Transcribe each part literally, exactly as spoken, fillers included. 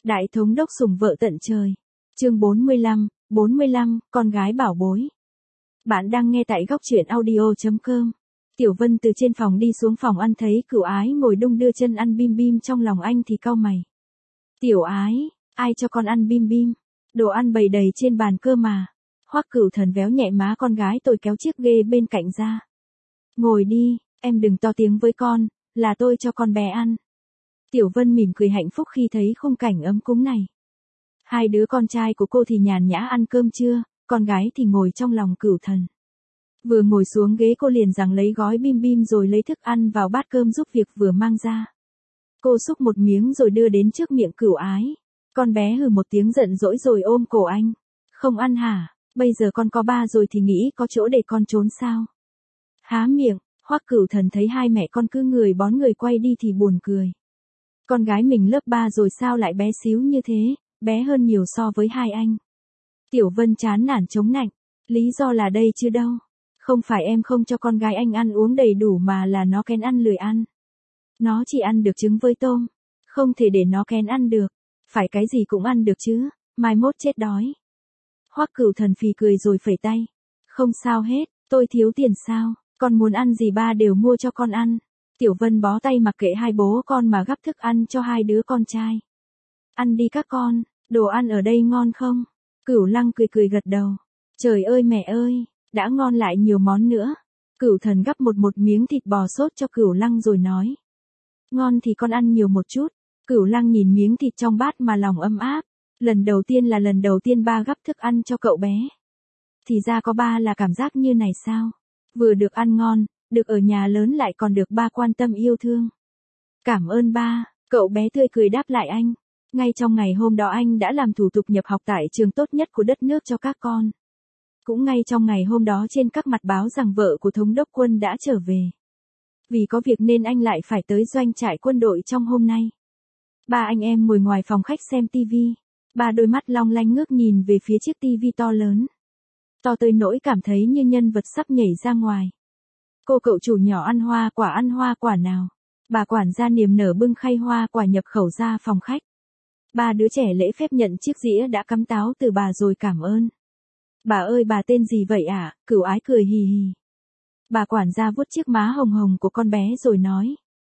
Đại thống đốc sủng vợ tận trời. Chương bốn mươi lăm, bốn mươi lăm, con gái bảo bối. Bạn đang nghe tại góc truyện audio chấm com. Tiểu Vân từ trên phòng đi xuống phòng ăn thấy Cửu Ái ngồi đung đưa chân ăn bim bim, trong lòng anh thì cau mày. Tiểu Ái, ai cho con ăn bim bim? Đồ ăn bày đầy trên bàn cơ mà. Hoắc Cửu Thần véo nhẹ má con gái tôi kéo chiếc ghê bên cạnh ra. Ngồi đi, em đừng to tiếng với con, là tôi cho con bé ăn. Tiểu Vân mỉm cười hạnh phúc khi thấy khung cảnh ấm cúng này. Hai đứa con trai của cô thì nhàn nhã ăn cơm trưa, con gái thì ngồi trong lòng Cửu Thần. Vừa ngồi xuống ghế cô liền giằng lấy gói bim bim rồi lấy thức ăn vào bát cơm giúp việc vừa mang ra. Cô xúc một miếng rồi đưa đến trước miệng Cửu Ái. Con bé hừ một tiếng giận dỗi rồi ôm cổ anh. Không ăn hả? Bây giờ con có ba rồi thì nghĩ có chỗ để con trốn sao? Há miệng, Hoắc Cửu Thần thấy hai mẹ con cứ người bón người quay đi thì buồn cười. Con gái mình lớp ba rồi sao lại bé xíu như thế, bé hơn nhiều so với hai anh. Tiểu Vân chán nản chống nạnh, lý do là đây chứ đâu. Không phải em không cho con gái anh ăn uống đầy đủ mà là nó kén ăn lười ăn. Nó chỉ ăn được trứng với tôm, không thể để nó kén ăn được, phải cái gì cũng ăn được chứ, mai mốt chết đói. Hoắc Cửu Thần phì cười rồi phẩy tay. Không sao hết, tôi thiếu tiền sao, con muốn ăn gì ba đều mua cho con ăn. Tiểu Vân bó tay mặc kệ hai bố con mà gắp thức ăn cho hai đứa con trai. Ăn đi các con, đồ ăn ở đây ngon không? Cửu Lăng cười cười gật đầu. Trời ơi mẹ ơi, đã ngon lại nhiều món nữa. Cửu Thần gắp một một miếng thịt bò sốt cho Cửu Lăng rồi nói. Ngon thì con ăn nhiều một chút. Cửu Lăng nhìn miếng thịt trong bát mà lòng ấm áp. Lần đầu tiên là lần đầu tiên ba gắp thức ăn cho cậu bé. Thì ra có ba là cảm giác như này sao? Vừa được ăn ngon, được ở nhà lớn lại còn được ba quan tâm yêu thương. Cảm ơn ba, cậu bé tươi cười đáp lại anh. Ngay trong ngày hôm đó anh đã làm thủ tục nhập học tại trường tốt nhất của đất nước cho các con. Cũng ngay trong ngày hôm đó trên các mặt báo rằng vợ của thống đốc quân đã trở về. Vì có việc nên anh lại phải tới doanh trại quân đội trong hôm nay. Ba anh em ngồi ngoài phòng khách xem tivi. Ba đôi mắt long lanh ngước nhìn về phía chiếc tivi to lớn. To tới nỗi cảm thấy như nhân vật sắp nhảy ra ngoài. Cô cậu chủ nhỏ ăn hoa quả ăn hoa quả nào. Bà quản gia niềm nở bưng khay hoa quả nhập khẩu ra phòng khách. Ba đứa trẻ lễ phép nhận chiếc dĩa đã cắm táo từ bà rồi cảm ơn. Bà ơi bà tên gì vậy ạ? À? Cửu Ái cười hì hì. Bà quản gia vuốt chiếc má hồng hồng của con bé rồi nói.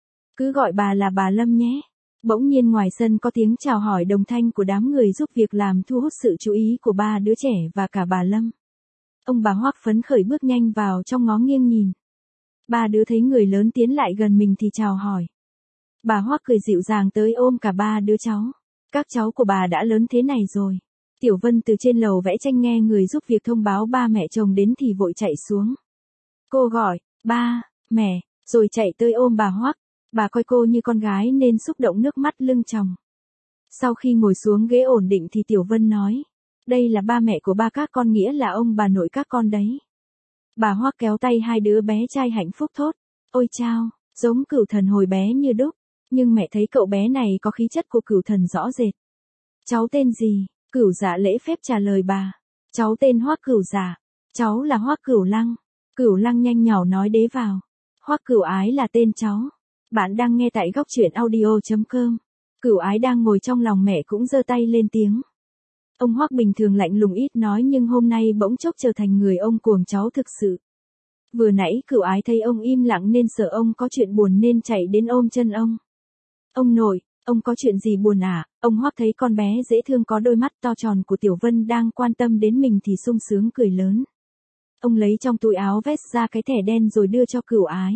Cứ gọi bà là bà Lâm nhé. Bỗng nhiên ngoài sân có tiếng chào hỏi đồng thanh của đám người giúp việc làm thu hút sự chú ý của ba đứa trẻ và cả bà Lâm. Ông bà Hoắc phấn khởi bước nhanh vào trong ngó nghiêng nhìn. Ba đứa thấy người lớn tiến lại gần mình thì chào hỏi. Bà Hoắc cười dịu dàng tới ôm cả ba đứa cháu. Các cháu của bà đã lớn thế này rồi. Tiểu Vân từ trên lầu vẽ tranh nghe người giúp việc thông báo ba mẹ chồng đến thì vội chạy xuống. Cô gọi, ba, mẹ, rồi chạy tới ôm bà Hoắc. Bà coi cô như con gái nên xúc động nước mắt lưng tròng. Sau khi ngồi xuống ghế ổn định thì Tiểu Vân nói. Đây là ba mẹ của ba các con, nghĩa là ông bà nội các con đấy. Bà Hoắc kéo tay hai đứa bé trai hạnh phúc thốt. Ôi chao, giống Cửu Thần hồi bé như đúc. Nhưng mẹ thấy cậu bé này có khí chất của Cửu Thần rõ rệt. Cháu tên gì? Cửu Dạ lễ phép trả lời bà. Cháu tên Hoắc Cửu Dạ. Cháu là Hoắc Cửu Lăng. Cửu Lăng nhanh nhỏ nói đế vào. Hoắc Cửu Ái là tên cháu. Bạn đang nghe tại góc truyện audio chấm com. Cửu Ái đang ngồi trong lòng mẹ cũng giơ tay lên tiếng. Ông Hoắc bình thường lạnh lùng ít nói nhưng hôm nay bỗng chốc trở thành người ông cuồng cháu thực sự. Vừa nãy Cửu Ái thấy ông im lặng nên sợ ông có chuyện buồn nên chạy đến ôm chân ông. Ông nội, ông có chuyện gì buồn à? Ông Hoắc thấy con bé dễ thương có đôi mắt to tròn của Tiểu Vân đang quan tâm đến mình thì sung sướng cười lớn. Ông lấy trong túi áo vest ra cái thẻ đen rồi đưa cho Cửu Ái.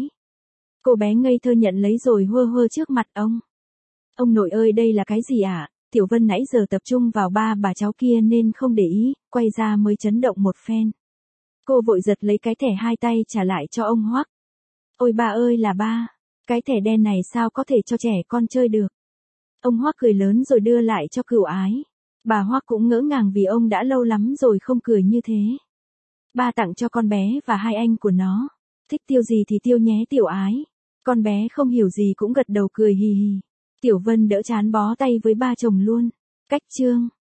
Cô bé ngây thơ nhận lấy rồi hơ hơ trước mặt ông. Ông nội ơi đây là cái gì ạ? À? Tiểu Vân nãy giờ tập trung vào ba bà cháu kia nên không để ý, quay ra mới chấn động một phen. Cô vội giật lấy cái thẻ hai tay trả lại cho ông Hoắc. Ôi ba ơi là ba, cái thẻ đen này sao có thể cho trẻ con chơi được? Ông Hoắc cười lớn rồi đưa lại cho Cửu Ái. Bà Hoắc cũng ngỡ ngàng vì ông đã lâu lắm rồi không cười như thế. Ba tặng cho con bé và hai anh của nó. Thích tiêu gì thì tiêu nhé Tiểu Ái. Con bé không hiểu gì cũng gật đầu cười hì hì. Tiểu Vân đỡ chán bó tay với ba chồng luôn. Cách chương.